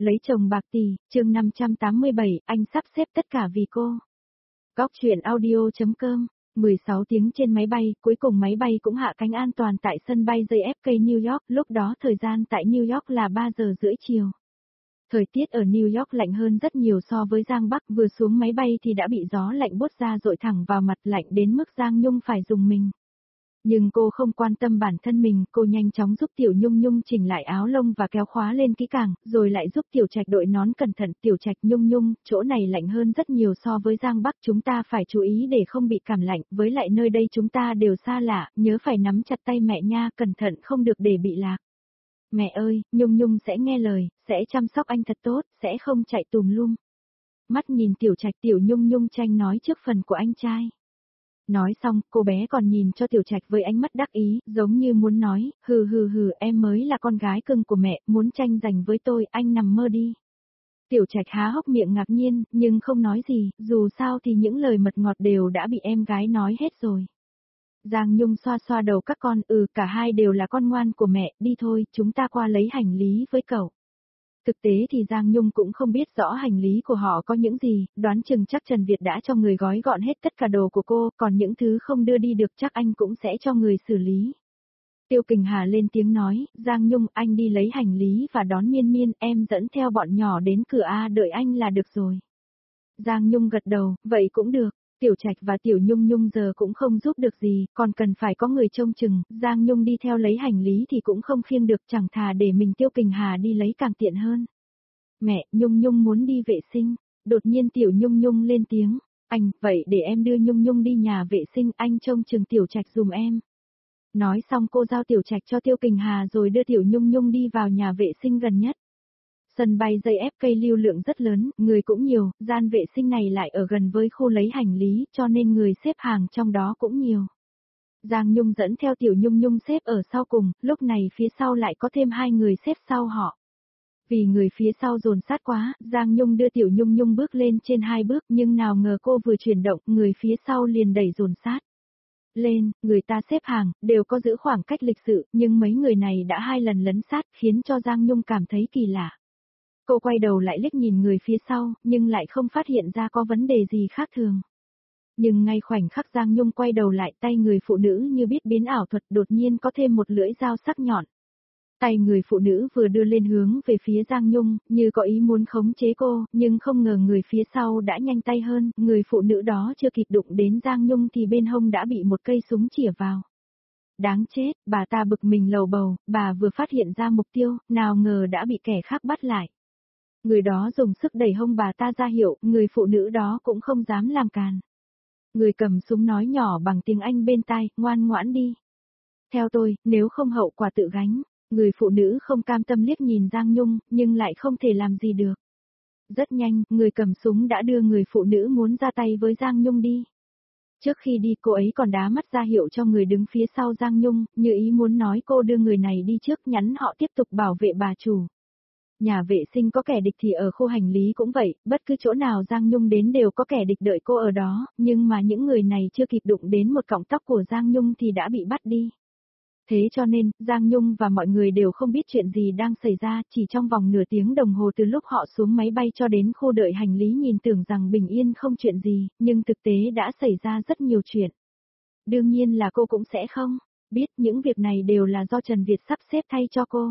Lấy chồng bạc tỷ, chương 587, anh sắp xếp tất cả vì cô. Góc truyện audio.com, 16 tiếng trên máy bay, cuối cùng máy bay cũng hạ cánh an toàn tại sân bay JFK New York, lúc đó thời gian tại New York là 3 giờ rưỡi chiều. Thời tiết ở New York lạnh hơn rất nhiều so với Giang Bắc, vừa xuống máy bay thì đã bị gió lạnh buốt ra dội thẳng vào mặt, lạnh đến mức Giang Nhung phải dùng mình. Nhưng cô không quan tâm bản thân mình, cô nhanh chóng giúp Tiểu Nhung Nhung chỉnh lại áo lông và kéo khóa lên kỹ càng, rồi lại giúp Tiểu Trạch đội nón cẩn thận. Tiểu Trạch, Nhung Nhung, chỗ này lạnh hơn rất nhiều so với Giang Bắc, chúng ta phải chú ý để không bị cảm lạnh, với lại nơi đây chúng ta đều xa lạ, nhớ phải nắm chặt tay mẹ nha, cẩn thận không được để bị lạc. Mẹ ơi, Nhung Nhung sẽ nghe lời, sẽ chăm sóc anh thật tốt, sẽ không chạy tùm lum. Mắt nhìn Tiểu Trạch, Tiểu Nhung Nhung tranh nói trước phần của anh trai. Nói xong, cô bé còn nhìn cho Tiểu Trạch với ánh mắt đắc ý, giống như muốn nói, hừ, em mới là con gái cưng của mẹ, muốn tranh giành với tôi, anh nằm mơ đi. Tiểu Trạch há hốc miệng ngạc nhiên, nhưng không nói gì, dù sao thì những lời mật ngọt đều đã bị em gái nói hết rồi. Giang Nhung xoa xoa đầu các con, cả hai đều là con ngoan của mẹ, đi thôi, chúng ta qua lấy hành lý với cậu. Thực tế thì Giang Nhung cũng không biết rõ hành lý của họ có những gì, đoán chừng chắc Trần Việt đã cho người gói gọn hết tất cả đồ của cô, còn những thứ không đưa đi được chắc anh cũng sẽ cho người xử lý. Tiêu Kình Hà lên tiếng nói, Giang Nhung, anh đi lấy hành lý và đón Miên Miên, em dẫn theo bọn nhỏ đến cửa A đợi anh là được rồi. Giang Nhung gật đầu, vậy cũng được. Tiểu Trạch và Tiểu Nhung Nhung giờ cũng không giúp được gì, còn cần phải có người trông chừng, Giang Nhung đi theo lấy hành lý thì cũng không khiêng được, chẳng thà để mình Tiêu Kình Hà đi lấy càng tiện hơn. Mẹ, Nhung Nhung muốn đi vệ sinh, đột nhiên Tiểu Nhung Nhung lên tiếng, anh, vậy để em đưa Nhung Nhung đi nhà vệ sinh, anh trông chừng Tiểu Trạch dùm em. Nói xong cô giao Tiểu Trạch cho Tiêu Kình Hà rồi đưa Tiểu Nhung Nhung đi vào nhà vệ sinh gần nhất. Sân bay JFK lưu lượng rất lớn, người cũng nhiều, gian vệ sinh này lại ở gần với khu lấy hành lý, cho nên người xếp hàng trong đó cũng nhiều. Giang Nhung dẫn theo Tiểu Nhung Nhung xếp ở sau cùng, lúc này phía sau lại có thêm 2 người xếp sau họ. Vì người phía sau dồn sát quá, Giang Nhung đưa Tiểu Nhung Nhung bước lên trên 2 bước, nhưng nào ngờ cô vừa chuyển động, người phía sau liền đẩy dồn sát. Lên, người ta xếp hàng, đều có giữ khoảng cách lịch sự, nhưng mấy người này đã 2 lần lấn sát, khiến cho Giang Nhung cảm thấy kỳ lạ. Cô quay đầu lại liếc nhìn người phía sau, nhưng lại không phát hiện ra có vấn đề gì khác thường. Nhưng ngay khoảnh khắc Giang Nhung quay đầu lại, tay người phụ nữ như biết biến ảo thuật, đột nhiên có thêm một lưỡi dao sắc nhọn. Tay người phụ nữ vừa đưa lên hướng về phía Giang Nhung, như có ý muốn khống chế cô, nhưng không ngờ người phía sau đã nhanh tay hơn, người phụ nữ đó chưa kịp đụng đến Giang Nhung thì bên hông đã bị một cây súng chĩa vào. Đáng chết, bà ta bực mình lầu bầu, bà vừa phát hiện ra mục tiêu, nào ngờ đã bị kẻ khác bắt lại. Người đó dùng sức đẩy hông bà ta ra hiệu, người phụ nữ đó cũng không dám làm càn. Người cầm súng nói nhỏ bằng tiếng Anh bên tai, ngoan ngoãn đi. Theo tôi, nếu không hậu quả tự gánh. Người phụ nữ không cam tâm liếc nhìn Giang Nhung, nhưng lại không thể làm gì được. Rất nhanh, người cầm súng đã đưa người phụ nữ muốn ra tay với Giang Nhung đi. Trước khi đi cô ấy còn đá mắt ra hiệu cho người đứng phía sau Giang Nhung, như ý muốn nói cô đưa người này đi trước, nhắn họ tiếp tục bảo vệ bà chủ. Nhà vệ sinh có kẻ địch thì ở khu hành lý cũng vậy, bất cứ chỗ nào Giang Nhung đến đều có kẻ địch đợi cô ở đó, nhưng mà những người này chưa kịp đụng đến một cọng tóc của Giang Nhung thì đã bị bắt đi. Thế cho nên, Giang Nhung và mọi người đều không biết chuyện gì đang xảy ra, chỉ trong vòng nửa tiếng đồng hồ từ lúc họ xuống máy bay cho đến khu đợi hành lý nhìn tưởng rằng bình yên không chuyện gì, nhưng thực tế đã xảy ra rất nhiều chuyện. Đương nhiên là cô cũng sẽ không biết những việc này đều là do Trần Việt sắp xếp thay cho cô.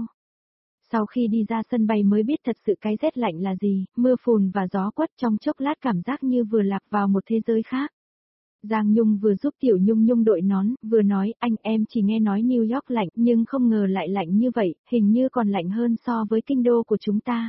Sau khi đi ra sân bay mới biết thật sự cái rét lạnh là gì, mưa phùn và gió quất trong chốc lát cảm giác như vừa lạc vào một thế giới khác. Giang Nhung vừa giúp Tiểu Nhung Nhung đội nón, vừa nói, anh em chỉ nghe nói New York lạnh, nhưng không ngờ lại lạnh như vậy, hình như còn lạnh hơn so với kinh đô của chúng ta.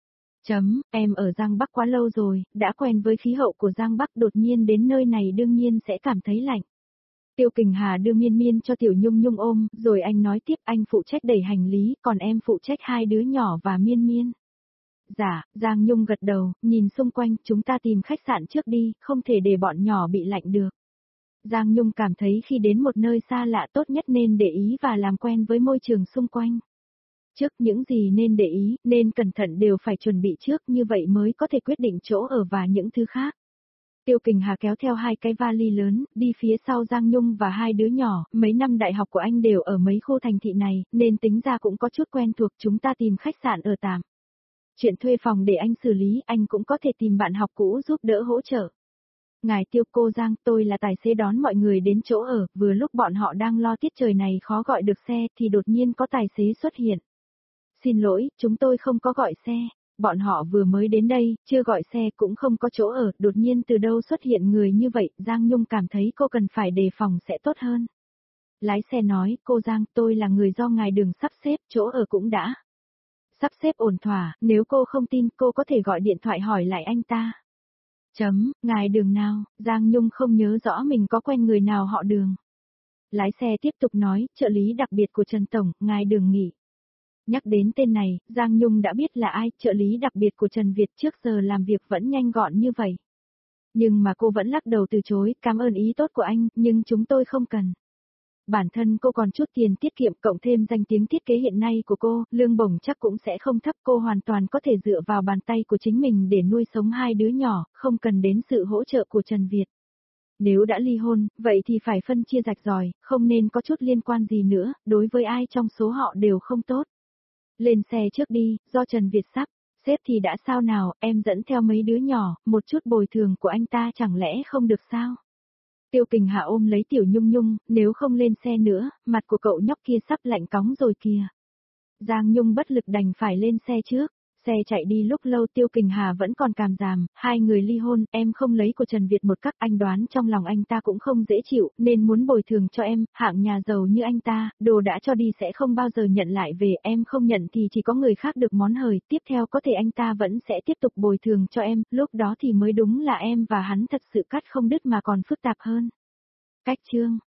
Em ở Giang Bắc quá lâu rồi, đã quen với khí hậu của Giang Bắc, đột nhiên đến nơi này đương nhiên sẽ cảm thấy lạnh. Tiêu Kình Hà đưa Miên Miên cho Tiểu Nhung Nhung ôm, rồi anh nói tiếp, anh phụ trách đẩy hành lý, còn em phụ trách 2 đứa nhỏ và Miên Miên. Dạ, Giang Nhung gật đầu, nhìn xung quanh, chúng ta tìm khách sạn trước đi, không thể để bọn nhỏ bị lạnh được. Giang Nhung cảm thấy khi đến một nơi xa lạ tốt nhất nên để ý và làm quen với môi trường xung quanh. Trước những gì nên để ý, nên cẩn thận đều phải chuẩn bị trước, như vậy mới có thể quyết định chỗ ở và những thứ khác. Tiêu Kình Hà kéo theo 2 cái vali lớn, đi phía sau Giang Nhung và 2 đứa nhỏ, mấy năm đại học của anh đều ở mấy khu thành thị này, nên tính ra cũng có chút quen thuộc, chúng ta tìm khách sạn ở tạm. Chuyện thuê phòng để anh xử lý, anh cũng có thể tìm bạn học cũ giúp đỡ hỗ trợ. Ngài Tiêu cô Giang, tôi là tài xế đón mọi người đến chỗ ở, vừa lúc bọn họ đang lo tiết trời này khó gọi được xe thì đột nhiên có tài xế xuất hiện. Xin lỗi, chúng tôi không có gọi xe. Bọn họ vừa mới đến đây, chưa gọi xe cũng không có chỗ ở, đột nhiên từ đâu xuất hiện người như vậy, Giang Nhung cảm thấy cô cần phải đề phòng sẽ tốt hơn. Lái xe nói, cô Giang, tôi là người do ngài Đường sắp xếp, chỗ ở cũng đã sắp xếp ổn thỏa, nếu cô không tin cô có thể gọi điện thoại hỏi lại anh ta. Ngài Đường nào, Giang Nhung không nhớ rõ mình có quen người nào họ Đường. Lái xe tiếp tục nói, trợ lý đặc biệt của Trần Tổng, ngài Đường nghỉ. Nhắc đến tên này, Giang Nhung đã biết là ai, trợ lý đặc biệt của Trần Việt trước giờ làm việc vẫn nhanh gọn như vậy. Nhưng mà cô vẫn lắc đầu từ chối, cảm ơn ý tốt của anh, nhưng chúng tôi không cần. Bản thân cô còn chút tiền tiết kiệm cộng thêm danh tiếng thiết kế hiện nay của cô, lương bổng chắc cũng sẽ không thấp, cô hoàn toàn có thể dựa vào bàn tay của chính mình để nuôi sống hai đứa nhỏ, không cần đến sự hỗ trợ của Trần Việt. Nếu đã ly hôn, vậy thì phải phân chia rạch ròi, không nên có chút liên quan gì nữa, đối với ai trong số họ đều không tốt. Lên xe trước đi, do Trần Việt sắp xếp thì đã sao nào, em dẫn theo mấy đứa nhỏ, một chút bồi thường của anh ta chẳng lẽ không được sao? Tiêu Kình Hà ôm lấy Tiểu Nhung Nhung, nếu không lên xe nữa, mặt của cậu nhóc kia sắp lạnh cóng rồi kìa. Giang Nhung bất lực đành phải lên xe trước. Xe chạy đi lúc lâu Tiêu Kình Hà vẫn còn càm ràm, hai người ly hôn, em không lấy của Trần Việt một cách, anh đoán trong lòng anh ta cũng không dễ chịu, nên muốn bồi thường cho em, hạng nhà giàu như anh ta, đồ đã cho đi sẽ không bao giờ nhận lại về, em không nhận thì chỉ có người khác được món hời, tiếp theo có thể anh ta vẫn sẽ tiếp tục bồi thường cho em, lúc đó thì mới đúng là em và hắn thật sự cắt không đứt mà còn phức tạp hơn. Cách chương